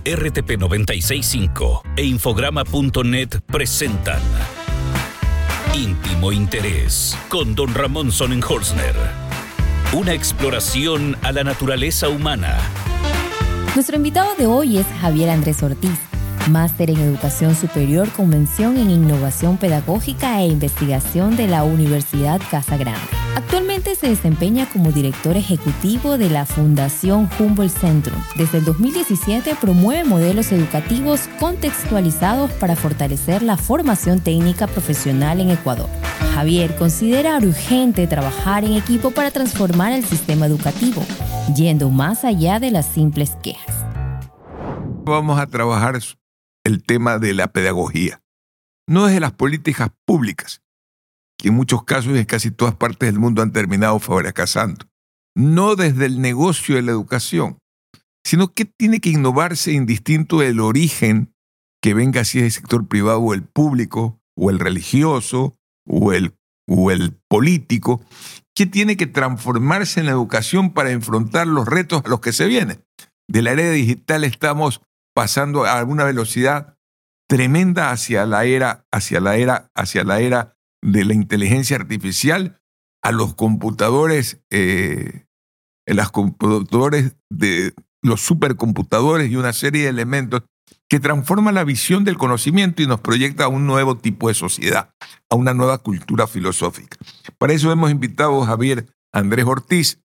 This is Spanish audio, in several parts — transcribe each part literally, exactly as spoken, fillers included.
R T P noventa y seis punto cinco e Infograma punto net presentan Íntimo Interés con don Ramón Sonnenholzner. Una exploración a la naturaleza humana. Nuestro invitado de hoy es Javier Andrés Ortiz, máster en Educación Superior con mención en Innovación Pedagógica e Investigación de la Universidad Casa Grande. Actualmente se desempeña como director ejecutivo de la Fundación Humboldt Centrum. Desde el dos mil diecisiete promueve modelos educativos contextualizados para fortalecer la formación técnica profesional en Ecuador. Javier considera urgente trabajar en equipo para transformar el sistema educativo, yendo más allá de las simples quejas. Vamos a trabajar el tema de la pedagogía, no desde las políticas públicas, que en muchos casos y en casi todas partes del mundo han terminado fracasando, no desde el negocio de la educación, sino que tiene que innovarse indistinto del origen que venga, si es el sector privado o el público, o el religioso, o el, o el político, que tiene que transformarse en la educación para enfrentar los retos a los que se vienen. De la era digital estamos pasando a una velocidad tremenda hacia la era, hacia la era, hacia la era de la inteligencia artificial, a los computadores, eh, los computadores de los supercomputadores y una serie de elementos que transforman la visión del conocimiento y nos proyecta a un nuevo tipo de sociedad, a una nueva cultura filosófica. Para eso hemos invitado a Javier Andrés Ortiz,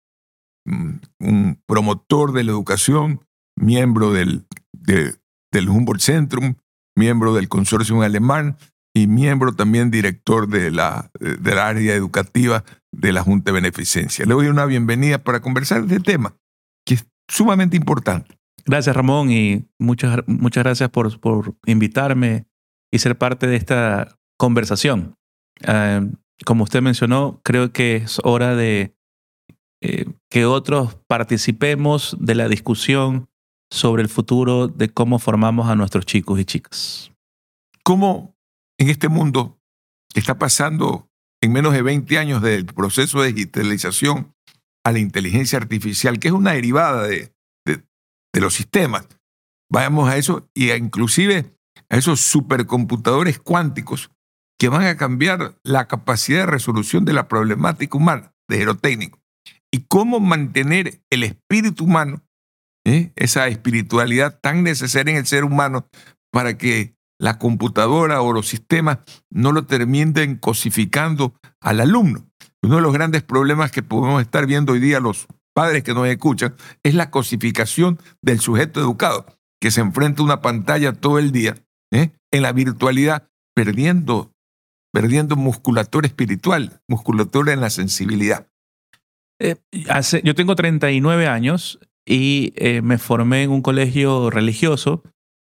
un promotor de la educación, miembro del, de, del Humboldt Centrum, miembro del consorcio alemán y miembro también director de la, de la área educativa de la Junta de Beneficencia. Le doy una bienvenida para conversar de este tema, que es sumamente importante. Gracias, Ramón, y muchas, muchas gracias por, por invitarme y ser parte de esta conversación. Uh, como usted mencionó, creo que es hora de eh, que otros participemos de la discusión sobre el futuro de cómo formamos a nuestros chicos y chicas. ¿Cómo en este mundo que está pasando en menos de veinte años del proceso de digitalización a la inteligencia artificial, que es una derivada de, de, de los sistemas, vayamos a eso y a inclusive a esos supercomputadores cuánticos que van a cambiar la capacidad de resolución de la problemática humana, de lo técnico, y cómo mantener el espíritu humano, ¿eh? esa espiritualidad tan necesaria en el ser humano para que la computadora o los sistemas no lo terminen cosificando al alumno. Uno de los grandes problemas que podemos estar viendo hoy día los padres que nos escuchan es la cosificación del sujeto educado, que se enfrenta a una pantalla todo el día, ¿eh? en la virtualidad, perdiendo, perdiendo musculatura espiritual, musculatura en la sensibilidad. Eh, hace, yo tengo treinta y nueve años y eh, me formé en un colegio religioso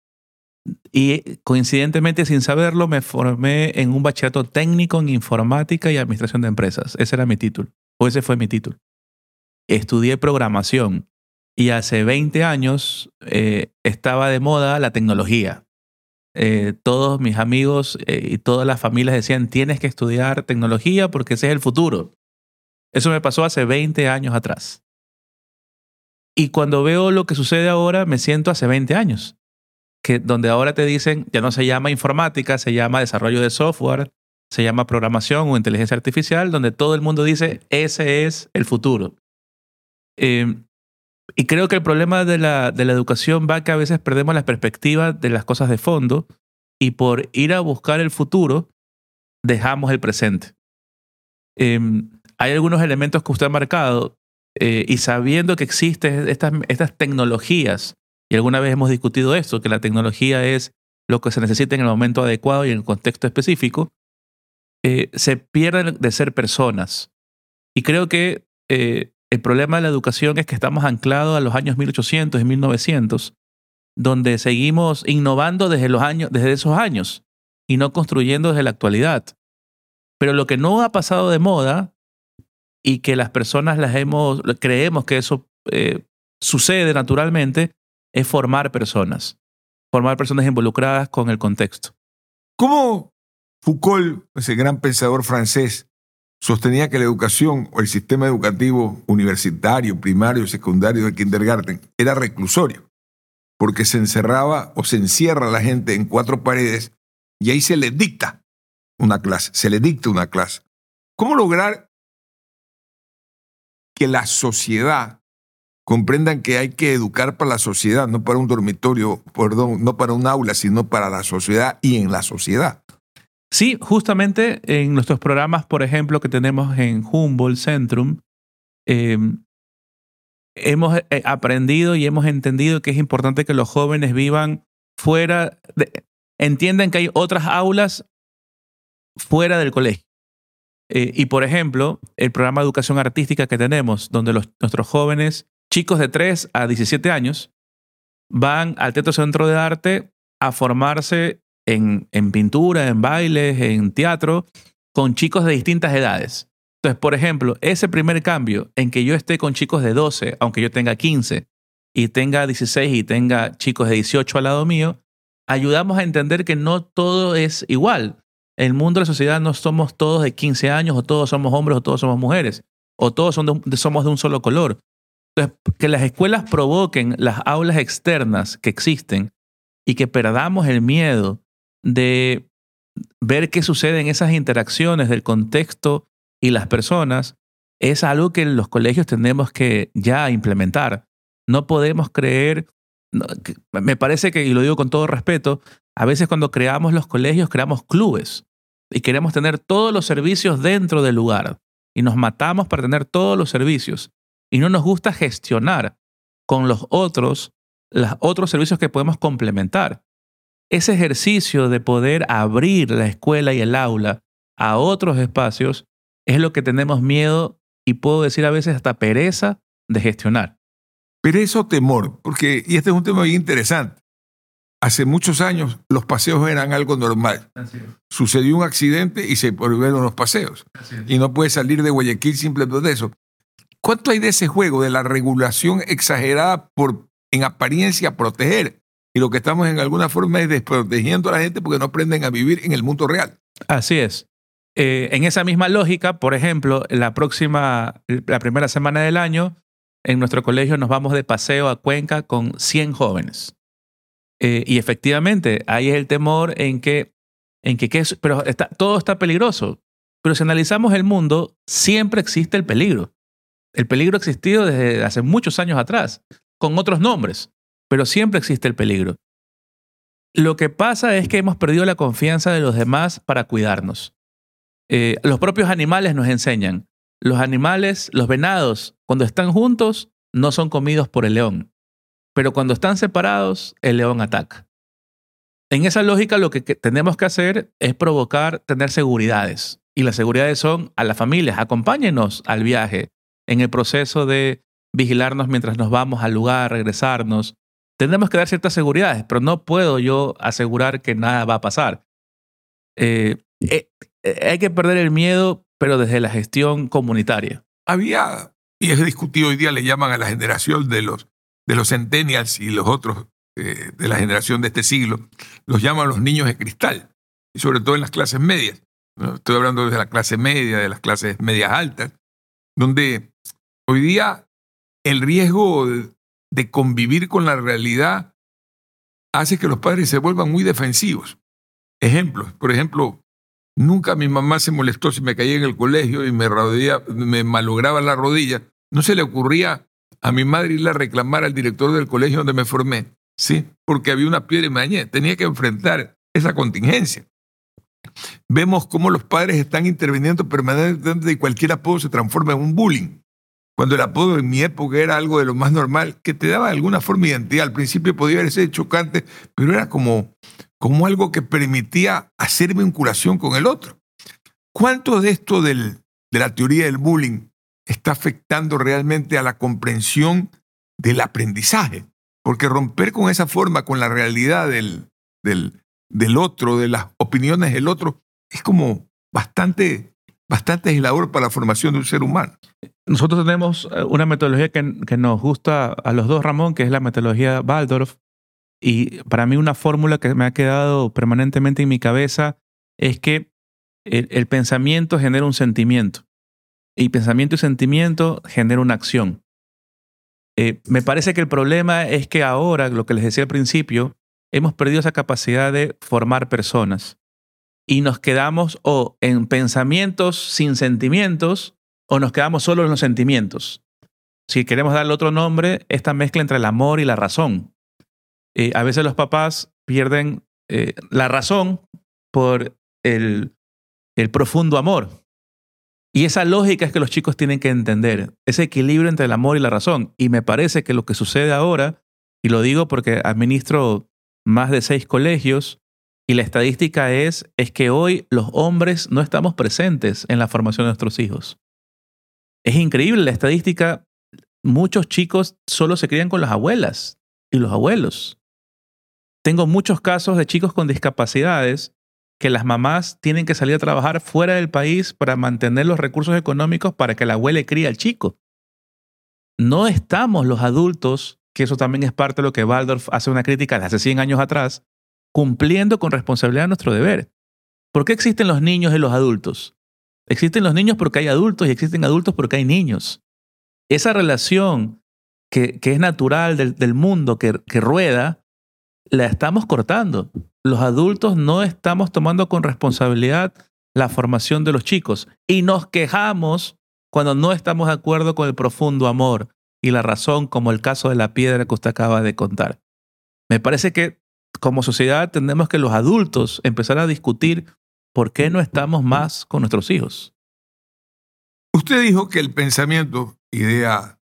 y coincidentemente, sin saberlo, me formé en un bachillerato técnico en informática y administración de empresas. Ese era mi título, o ese fue mi título. Estudié programación y hace veinte años eh, estaba de moda la tecnología. Eh, todos mis amigos eh, y todas las familias decían, tienes que estudiar tecnología porque ese es el futuro. Eso me pasó hace veinte años atrás. Y cuando veo lo que sucede ahora, me siento hace veinte años. Que donde ahora te dicen, ya no se llama informática, se llama desarrollo de software, se llama programación o inteligencia artificial, donde todo el mundo dice, ese es el futuro. Eh, y creo que el problema de la, de la educación va que a veces perdemos la perspectiva de las cosas de fondo y por ir a buscar el futuro, dejamos el presente. Eh, hay algunos elementos que usted ha marcado eh, y sabiendo que existen estas, estas tecnologías, y alguna vez hemos discutido esto, que la tecnología es lo que se necesita en el momento adecuado y en el contexto específico, eh, se pierden de ser personas. Y creo que eh, el problema de la educación es que estamos anclados a los años mil ochocientos y mil novecientos, donde seguimos innovando desde, los años, desde esos años y no construyendo desde la actualidad. Pero lo que no ha pasado de moda y que las personas las hemos, creemos que eso eh, sucede naturalmente, es formar personas, formar personas involucradas con el contexto. ¿Cómo Foucault, ese gran pensador francés, sostenía que la educación o el sistema educativo universitario, primario, secundario, de kindergarten era reclusorio? porque se encerraba o se encierra la gente en cuatro paredes y ahí se le dicta una clase, se le dicta una clase. ¿Cómo lograr que la sociedad comprendan que hay que educar para la sociedad, no para un dormitorio, perdón, no para un aula, sino para la sociedad y en la sociedad? Sí, justamente en nuestros programas, por ejemplo, que tenemos en Humboldt Centrum, eh, hemos eh, aprendido y hemos entendido que es importante que los jóvenes vivan fuera, de, entiendan que hay otras aulas fuera del colegio. Eh, y, por ejemplo, el programa de educación artística que tenemos, donde los, nuestros jóvenes, chicos de tres a diecisiete años, van al Teatro Centro de Arte a formarse en, en pintura, en bailes, en teatro, con chicos de distintas edades. Entonces, por ejemplo, ese primer cambio en que yo esté con chicos de doce, aunque yo tenga quince, y tenga dieciséis y tenga chicos de dieciocho al lado mío, ayudamos a entender que no todo es igual. En el mundo de la sociedad no somos todos de quince años, o todos somos hombres, o todos somos mujeres, o todos son de, somos de un solo color. Entonces, que las escuelas provoquen las aulas externas que existen y que perdamos el miedo de ver qué sucede en esas interacciones del contexto y las personas, es algo que los colegios tenemos que ya implementar. No podemos creer, no, que, me parece que, y lo digo con todo respeto, a veces cuando creamos los colegios creamos clubes y queremos tener todos los servicios dentro del lugar y nos matamos para tener todos los servicios y no nos gusta gestionar con los otros los otros servicios que podemos complementar. Ese ejercicio de poder abrir la escuela y el aula a otros espacios es lo que tenemos miedo y puedo decir a veces hasta pereza de gestionar. Pereza o temor, porque, y este es un tema bien interesante. Hace muchos años los paseos eran algo normal. Sucedió un accidente y se prohibieron los paseos. Y no puedes salir de Guayaquil simplemente de eso. ¿Cuánto hay de ese juego, de la regulación exagerada por, en apariencia, proteger? Y lo que estamos en alguna forma es desprotegiendo a la gente porque no aprenden a vivir en el mundo real. Así es. Eh, en esa misma lógica, por ejemplo, la próxima, la primera semana del año, en nuestro colegio nos vamos de paseo a Cuenca con cien jóvenes. Eh, y efectivamente, ahí es el temor en que, en que, que es, pero está, todo está peligroso. Pero si analizamos el mundo, siempre existe el peligro. El peligro ha existido desde hace muchos años atrás, con otros nombres, pero siempre existe el peligro. Lo que pasa es que hemos perdido la confianza de los demás para cuidarnos. Eh, los propios animales nos enseñan. Los animales, los venados, cuando están juntos, no son comidos por el león. Pero cuando están separados, el león ataca. En esa lógica, lo que tenemos que hacer es provocar, tener seguridades. Y las seguridades son a las familias. Acompáñenos al viaje en el proceso de vigilarnos mientras nos vamos al lugar, regresarnos. Tenemos que dar ciertas seguridades, pero no puedo yo asegurar que nada va a pasar. Eh, eh, eh, hay que perder el miedo, pero desde la gestión comunitaria. Había, y es discutido hoy día, le llaman a la generación de los, de los centennials y los otros eh, de la generación de este siglo, los llaman los niños de cristal, y sobre todo en las clases medias. ¿No? Estoy hablando de la clase media, de las clases medias altas, donde hoy día el riesgo de, de convivir con la realidad hace que los padres se vuelvan muy defensivos. Ejemplos, por ejemplo, nunca mi mamá se molestó si me caía en el colegio y me, rodilla, me malograba la rodilla. No se le ocurría a mi madre irle a reclamar al director del colegio donde me formé, ¿sí? Porque había una piedra y me dañé. Tenía que enfrentar esa contingencia. Vemos cómo los padres están interviniendo permanentemente y cualquier apodo se transforma en un bullying. Cuando el apodo en mi época era algo de lo más normal, que te daba alguna forma de identidad. Al principio podía ser chocante, pero era como, como algo que permitía hacer vinculación con el otro. ¿Cuánto de esto del, de la teoría del bullying está afectando realmente a la comprensión del aprendizaje? Porque romper con esa forma, con la realidad del, del, del otro, de las opiniones del otro, es como bastante, bastante aislador para la formación de un ser humano. Nosotros tenemos una metodología que, que nos gusta a los dos, Ramón, que es la metodología Waldorf. Y para mí una fórmula que me ha quedado permanentemente en mi cabeza es que el, el pensamiento genera un sentimiento. Y pensamiento y sentimiento genera una acción. Eh, me parece que el problema es que ahora, lo que les decía al principio, hemos perdido esa capacidad de formar personas y nos quedamos o en pensamientos sin sentimientos o nos quedamos solo en los sentimientos. Si queremos darle otro nombre, esta mezcla entre el amor y la razón. Eh, a veces los papás pierden eh, la razón por el, el profundo amor. Y esa lógica es que los chicos tienen que entender, ese equilibrio entre el amor y la razón. Y me parece que lo que sucede ahora, y lo digo porque administro más de seis colegios, y la estadística es, es que hoy los hombres no estamos presentes en la formación de nuestros hijos. Es increíble la estadística. Muchos chicos solo se crían con las abuelas y los abuelos. Tengo muchos casos de chicos con discapacidades que las mamás tienen que salir a trabajar fuera del país para mantener los recursos económicos para que la abuela críe al chico. No estamos los adultos, que eso también es parte de lo que Waldorf hace una crítica de hace cien años atrás, cumpliendo con responsabilidad nuestro deber. ¿Por qué existen los niños y los adultos? Existen los niños porque hay adultos y existen adultos porque hay niños. Esa relación que, que es natural del, del mundo, que, que rueda, la estamos cortando. Los adultos no estamos tomando con responsabilidad la formación de los chicos y nos quejamos cuando no estamos de acuerdo con el profundo amor y la razón, como el caso de la piedra que usted acaba de contar. Me parece que como sociedad tenemos que los adultos empezar a discutir por qué no estamos más con nuestros hijos. Usted dijo que el pensamiento, idea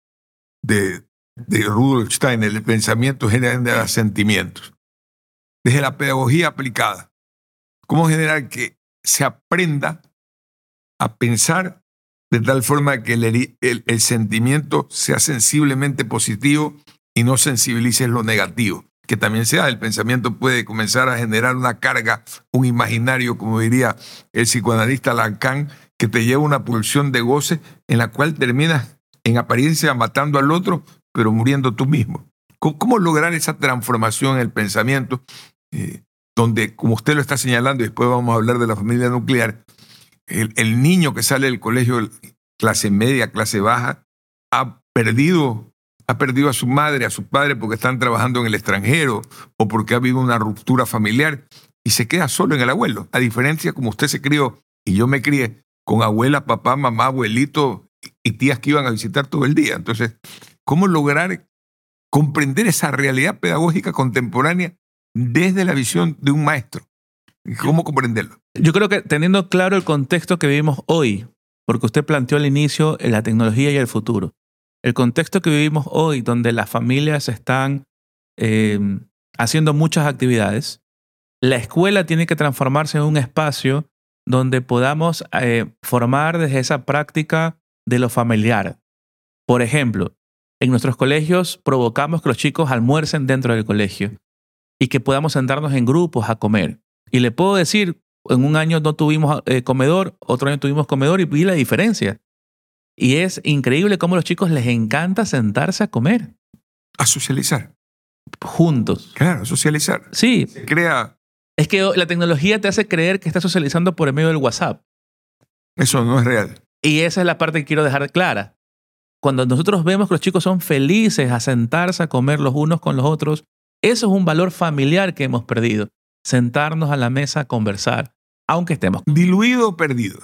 de, de Rudolf Steiner, el pensamiento genera sentimientos. Desde la pedagogía aplicada, ¿cómo generar que se aprenda a pensar de tal forma que el, el, el sentimiento sea sensiblemente positivo y no sensibilice lo negativo? Que también sea, el pensamiento puede comenzar a generar una carga, un imaginario, como diría el psicoanalista Lacan, que te lleva una pulsión de goce en la cual terminas en apariencia matando al otro, pero muriendo tú mismo. ¿Cómo, cómo lograr esa transformación en el pensamiento? Eh, donde, como usted lo está señalando, y después vamos a hablar de la familia nuclear, el, el niño que sale del colegio, clase media, clase baja, ha perdido, ha perdido a su madre, a su padre porque están trabajando en el extranjero o porque ha habido una ruptura familiar y se queda solo en el abuelo. A diferencia como usted se crió y yo me crié con abuela, papá, mamá, abuelito y tías que iban a visitar todo el día. Entonces, ¿cómo lograr comprender esa realidad pedagógica contemporánea desde la visión de un maestro? ¿Cómo comprenderlo? Yo creo que teniendo claro el contexto que vivimos hoy, porque usted planteó al inicio la tecnología y el futuro. El contexto que vivimos hoy, donde las familias están eh, haciendo muchas actividades, la escuela tiene que transformarse en un espacio donde podamos eh, formar desde esa práctica de lo familiar. Por ejemplo, en nuestros colegios provocamos que los chicos almuercen dentro del colegio y que podamos sentarnos en grupos a comer. Y le puedo decir, en un año no tuvimos eh, comedor, otro año tuvimos comedor y vi la diferencia. Y es increíble cómo a los chicos les encanta sentarse a comer. A socializar. Juntos. Claro, socializar. Sí. Se crea... Es que la tecnología te hace creer que estás socializando por el medio del WhatsApp. Eso no es real. Y esa es la parte que quiero dejar clara. Cuando nosotros vemos que los chicos son felices a sentarse a comer los unos con los otros, eso es un valor familiar que hemos perdido. Sentarnos a la mesa a conversar, aunque estemos... ¿Diluido o perdido?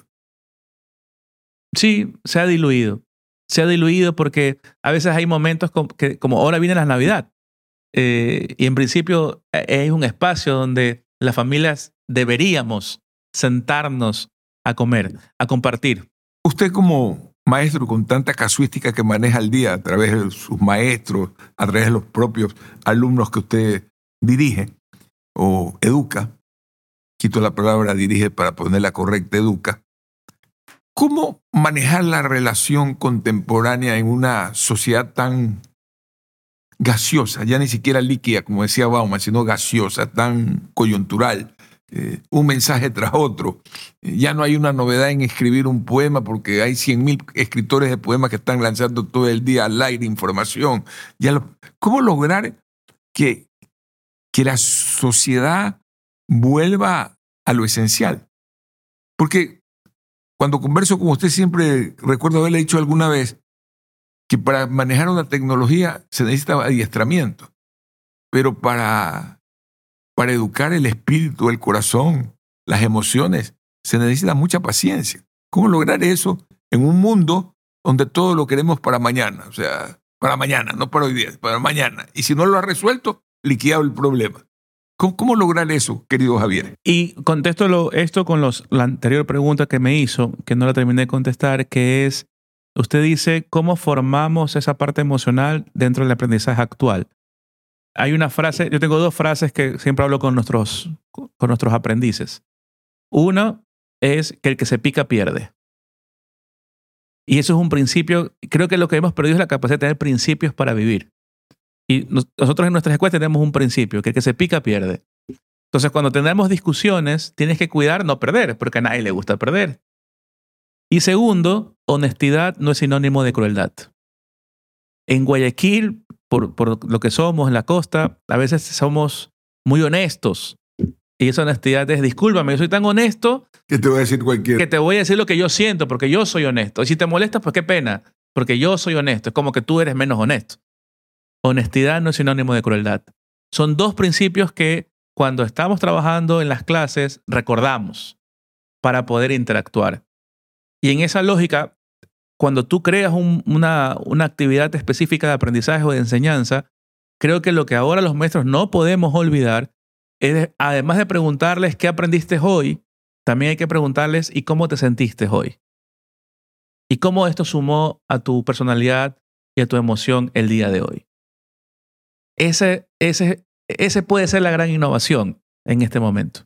Sí, se ha diluido. Se ha diluido porque a veces hay momentos como, que, como ahora viene la Navidad. Eh, y en principio es un espacio donde las familias deberíamos sentarnos a comer, a compartir. Usted como maestro con tanta casuística que maneja al día a través de sus maestros, a través de los propios alumnos que usted dirige o educa, quito la palabra dirige para ponerla correcta, educa, ¿cómo manejar la relación contemporánea en una sociedad tan gaseosa, ya ni siquiera líquida, como decía Bauman, sino gaseosa, tan coyuntural, eh, un mensaje tras otro? Eh, ya no hay una novedad en escribir un poema porque hay cien mil escritores de poemas que están lanzando todo el día al aire información. Ya lo, ¿cómo lograr que, que la sociedad vuelva a lo esencial? Porque cuando converso con usted siempre recuerdo haberle dicho alguna vez que para manejar una tecnología se necesita adiestramiento, pero para, para educar el espíritu, el corazón, las emociones, se necesita mucha paciencia. ¿Cómo lograr eso en un mundo donde todo lo queremos para mañana? O sea, para mañana, no para hoy día, para mañana. Y si no lo has resuelto, liquidado el problema. ¿Cómo, cómo lograr eso, querido Javier? Y contesto lo, esto con los, la anterior pregunta que me hizo, que no la terminé de contestar, que es, usted dice, ¿cómo formamos esa parte emocional dentro del aprendizaje actual? Hay una frase, yo tengo dos frases que siempre hablo con nuestros, con nuestros aprendices. Uno es que el que se pica pierde. Y eso es un principio, creo que lo que hemos perdido es la capacidad de tener principios para vivir. Y nosotros en nuestras escuelas tenemos un principio, que el que se pica pierde. Entonces, cuando tenemos discusiones, tienes que cuidar no perder, porque a nadie le gusta perder. Y segundo, honestidad no es sinónimo de crueldad. En Guayaquil, por, por lo que somos en la costa, a veces somos muy honestos. Y esa honestidad es, discúlpame, yo soy tan honesto que te voy a decir cualquier... que te voy a decir lo que yo siento, porque yo soy honesto. Y si te molestas, pues qué pena, porque yo soy honesto. Es como que tú eres menos honesto. Honestidad no es sinónimo de crueldad. Son dos principios que cuando estamos trabajando en las clases recordamos para poder interactuar. Y en esa lógica, cuando tú creas un, una, una actividad específica de aprendizaje o de enseñanza, creo que lo que ahora los maestros no podemos olvidar es, además de preguntarles qué aprendiste hoy, también hay que preguntarles ¿y cómo te sentiste hoy? ¿Y cómo esto sumó a tu personalidad y a tu emoción el día de hoy? Ese, ese, ese puede ser la gran innovación en este momento.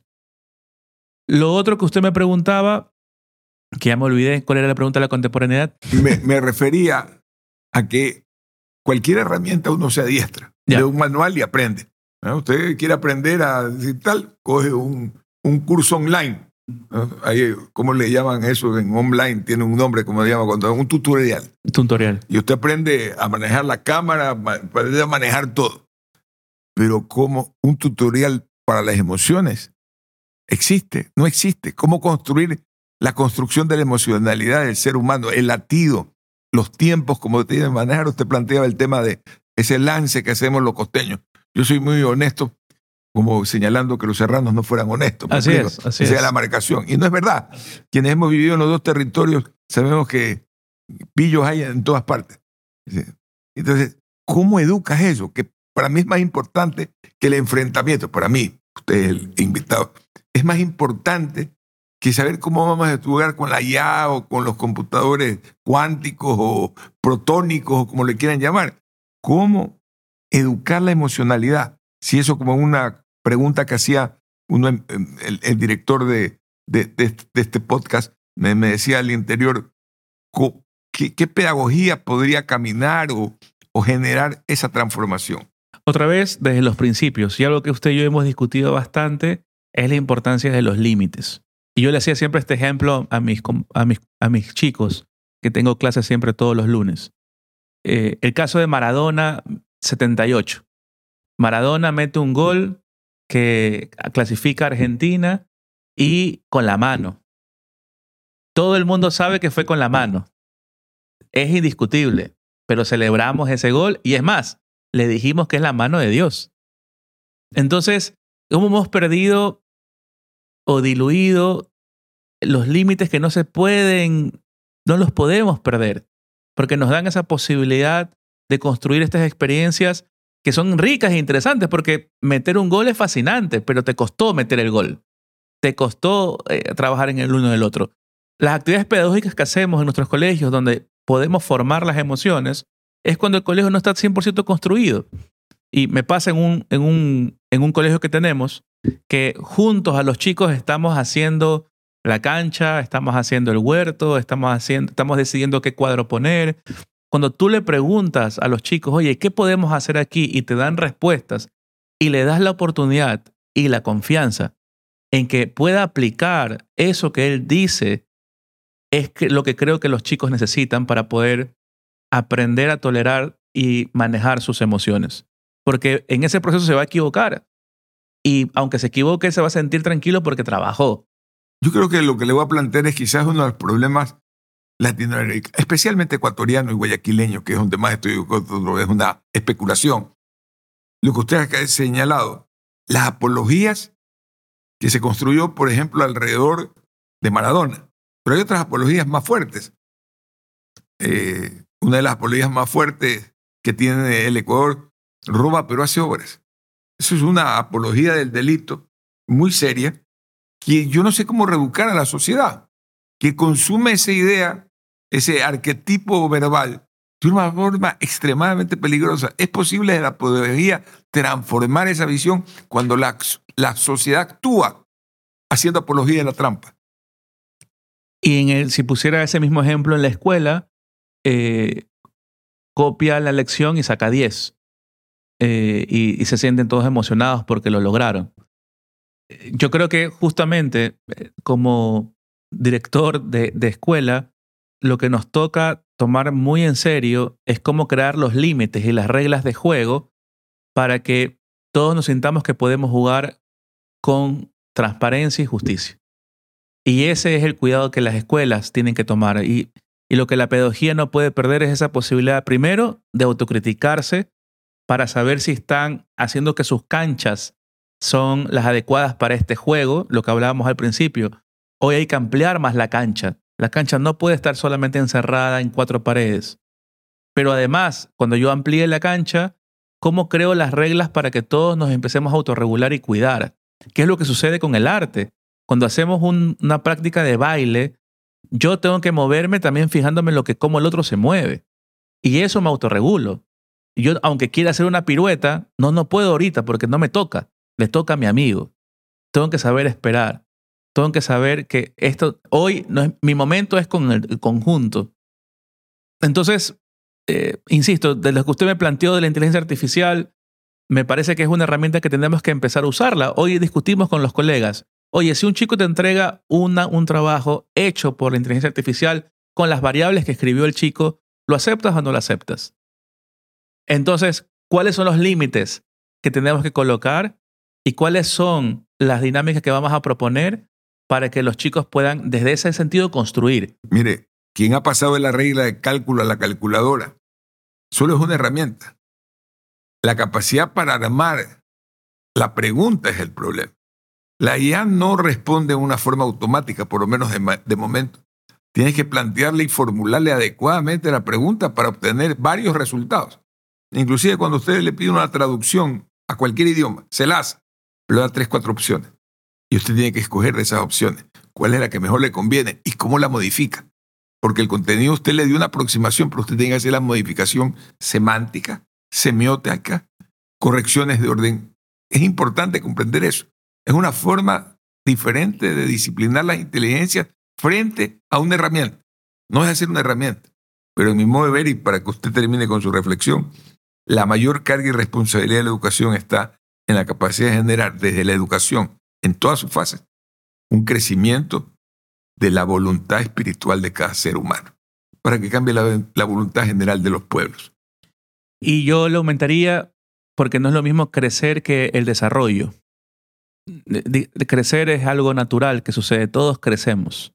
Lo otro que usted me preguntaba, que ya me olvidé, ¿cuál era la pregunta de la contemporaneidad? Me, me refería a que cualquier herramienta uno se adiestra. Ya. De un manual y aprende. ¿No? Usted quiere aprender a decir tal, coge un, un curso online. ¿No? Ahí, ¿cómo le llaman eso en online? Tiene un nombre, como le llaman cuando un tutorial. Tutorial. Y usted aprende a manejar la cámara, aprende a manejar todo. Pero ¿cómo un tutorial para las emociones existe? No existe. ¿Cómo construir la construcción de la emocionalidad del ser humano? El latido, los tiempos, como tiene que manejar. Usted planteaba el tema de ese lance que hacemos los costeños. Yo soy muy honesto, como señalando que los serranos no fueran honestos. Así es, así Esa es. es la marcación. Y no es verdad. Quienes hemos vivido en los dos territorios sabemos que pillos hay en todas partes. Entonces, ¿cómo educas eso? Que para mí es más importante que el enfrentamiento. Para mí, usted es el invitado, es más importante que saber cómo vamos a jugar con la I A o con los computadores cuánticos o protónicos o como le quieran llamar. ¿Cómo educar la emocionalidad? Si eso, como una pregunta que hacía uno, el, el director de, de, de, de este podcast, me, me decía al interior, ¿qué, qué pedagogía podría caminar o, o generar esa transformación? Otra vez, desde los principios. Y algo que usted y yo hemos discutido bastante es la importancia de los límites. Y yo le hacía siempre este ejemplo a mis, a mis, a mis chicos, que tengo clases siempre todos los lunes. Eh, el caso de Maradona, setenta y ocho. Maradona mete un gol que clasifica a Argentina y con la mano. Todo el mundo sabe que fue con la mano. Es indiscutible, pero celebramos ese gol y es más, le dijimos que es la mano de Dios. Entonces, ¿cómo hemos perdido o diluido los límites que no se pueden, no los podemos perder? Porque nos dan esa posibilidad de construir estas experiencias que son ricas e interesantes, porque meter un gol es fascinante, pero te costó meter el gol. Te costó eh, trabajar en el uno del otro. Las actividades pedagógicas que hacemos en nuestros colegios, donde podemos formar las emociones, es cuando el colegio no está cien por ciento construido. Y me pasa en un, en un, en un colegio que tenemos, que juntos a los chicos estamos haciendo la cancha, estamos haciendo el huerto, estamos, haciendo, estamos decidiendo qué cuadro poner. Cuando tú le preguntas a los chicos, oye, ¿qué podemos hacer aquí? Y te dan respuestas y le das la oportunidad y la confianza en que pueda aplicar eso que él dice, es que lo que creo que los chicos necesitan para poder aprender a tolerar y manejar sus emociones. Porque en ese proceso se va a equivocar. Y aunque se equivoque, se va a sentir tranquilo porque trabajó. Yo creo que lo que le voy a plantear es quizás uno de los problemas latinoamericano, especialmente ecuatoriano y guayaquileño, que es donde más estoy, es una especulación. Lo que usted ha señalado, las apologías que se construyó, por ejemplo, alrededor de Maradona. Pero hay otras apologías más fuertes. Eh, una de las apologías más fuertes que tiene el Ecuador, roba pero hace obras. Eso es una apología del delito muy seria, que yo no sé cómo reeducar a la sociedad, que consume esa idea, ese arquetipo verbal, de una forma extremadamente peligrosa. Es posible de la apología transformar esa visión cuando la, la sociedad actúa haciendo apología de la trampa. Y en el, si pusiera ese mismo ejemplo en la escuela, eh, copia la lección y saca diez. Eh, y, y se sienten todos emocionados porque lo lograron. Yo creo que justamente eh, como director de, de escuela, lo que nos toca tomar muy en serio es cómo crear los límites y las reglas de juego para que todos nos sintamos que podemos jugar con transparencia y justicia. Y ese es el cuidado que las escuelas tienen que tomar. Y, y lo que la pedagogía no puede perder es esa posibilidad, primero, de autocriticarse para saber si están haciendo que sus canchas son las adecuadas para este juego, lo que hablábamos al principio. Hoy hay que ampliar más la cancha. La cancha no puede estar solamente encerrada en cuatro paredes. Pero además, cuando yo amplíe la cancha, ¿cómo creo las reglas para que todos nos empecemos a autorregular y cuidar? ¿Qué es lo que sucede con el arte? Cuando hacemos un, una práctica de baile, yo tengo que moverme también fijándome en lo que cómo el otro se mueve. Y eso me autorregulo. Yo, aunque quiera hacer una pirueta, no, no puedo ahorita porque no me toca. Le toca a mi amigo. Tengo que saber esperar. Tengo que saber que esto, hoy, no es, mi momento es con el, el conjunto. Entonces, eh, insisto, de lo que usted me planteó de la inteligencia artificial, me parece que es una herramienta que tenemos que empezar a usarla. Hoy discutimos con los colegas. Oye, si un chico te entrega una, un trabajo hecho por la inteligencia artificial con las variables que escribió el chico, ¿lo aceptas o no lo aceptas? Entonces, ¿cuáles son los límites que tenemos que colocar y cuáles son las dinámicas que vamos a proponer para que los chicos puedan, desde ese sentido, construir? Mire, quien ha pasado de la regla de cálculo a la calculadora solo es una herramienta. La capacidad para armar la pregunta es el problema. La I A no responde de una forma automática, por lo menos de, de momento. Tienes que plantearle y formularle adecuadamente la pregunta para obtener varios resultados. Inclusive cuando usted le pide una traducción a cualquier idioma, se la hace, le da tres, cuatro opciones. Y usted tiene que escoger de esas opciones cuál es la que mejor le conviene y cómo la modifica. Porque el contenido usted le dio una aproximación, pero usted tiene que hacer la modificación semántica, semiótica, correcciones de orden. Es importante comprender eso. Es una forma diferente de disciplinar las inteligencias frente a una herramienta. No es hacer una herramienta, pero en mi modo de ver, y para que usted termine con su reflexión, la mayor carga y responsabilidad de la educación está en la capacidad de generar desde la educación, en todas sus fases, un crecimiento de la voluntad espiritual de cada ser humano, para que cambie la, la voluntad general de los pueblos. Y yo lo aumentaría porque no es lo mismo crecer que el desarrollo. De, de, de crecer es algo natural que sucede, todos crecemos.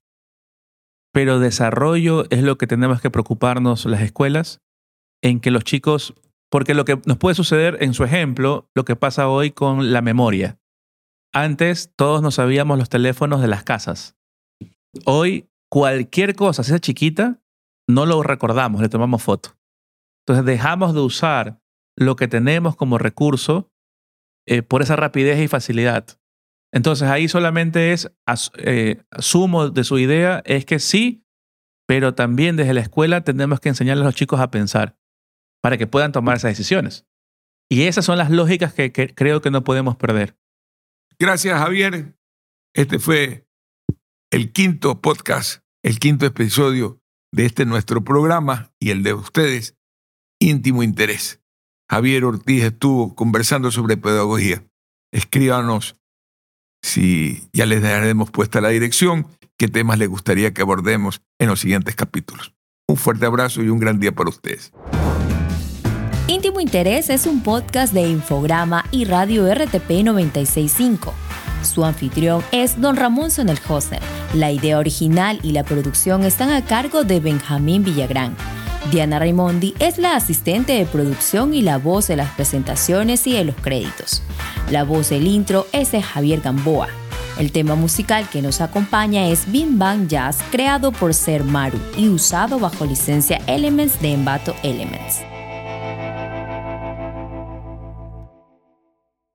Pero desarrollo es lo que tenemos que preocuparnos las escuelas, en que los chicos, porque lo que nos puede suceder en su ejemplo, lo que pasa hoy con la memoria. Antes todos nos sabíamos los teléfonos de las casas. Hoy cualquier cosa, si es chiquita, no lo recordamos, le tomamos foto. Entonces dejamos de usar lo que tenemos como recurso eh, por esa rapidez y facilidad. Entonces ahí solamente es, as, eh, asumo de su idea, es que sí, pero también desde la escuela tenemos que enseñarles a los chicos a pensar para que puedan tomar esas decisiones. Y esas son las lógicas que, que creo que no podemos perder. Gracias, Javier. Este fue el quinto podcast, el quinto episodio de este nuestro programa y el de ustedes, Íntimo Interés. Javier Ortiz estuvo conversando sobre pedagogía. Escríbanos si ya les daremos puesta la dirección, qué temas les gustaría que abordemos en los siguientes capítulos. Un fuerte abrazo y un gran día para ustedes. Íntimo Interés es un podcast de Infograma y Radio R T P noventa y seis punto cinco. Su anfitrión es don Ramón Sonel Hosner, La idea original y la producción están a cargo de Benjamín Villagrán. Diana Raimondi es la asistente de producción y la voz de las presentaciones y de los créditos. La voz del intro es de Javier Gamboa. El tema musical que nos acompaña es Bim Bam Jazz, creado por Ser Maru y usado bajo licencia Elements de Envato Elements.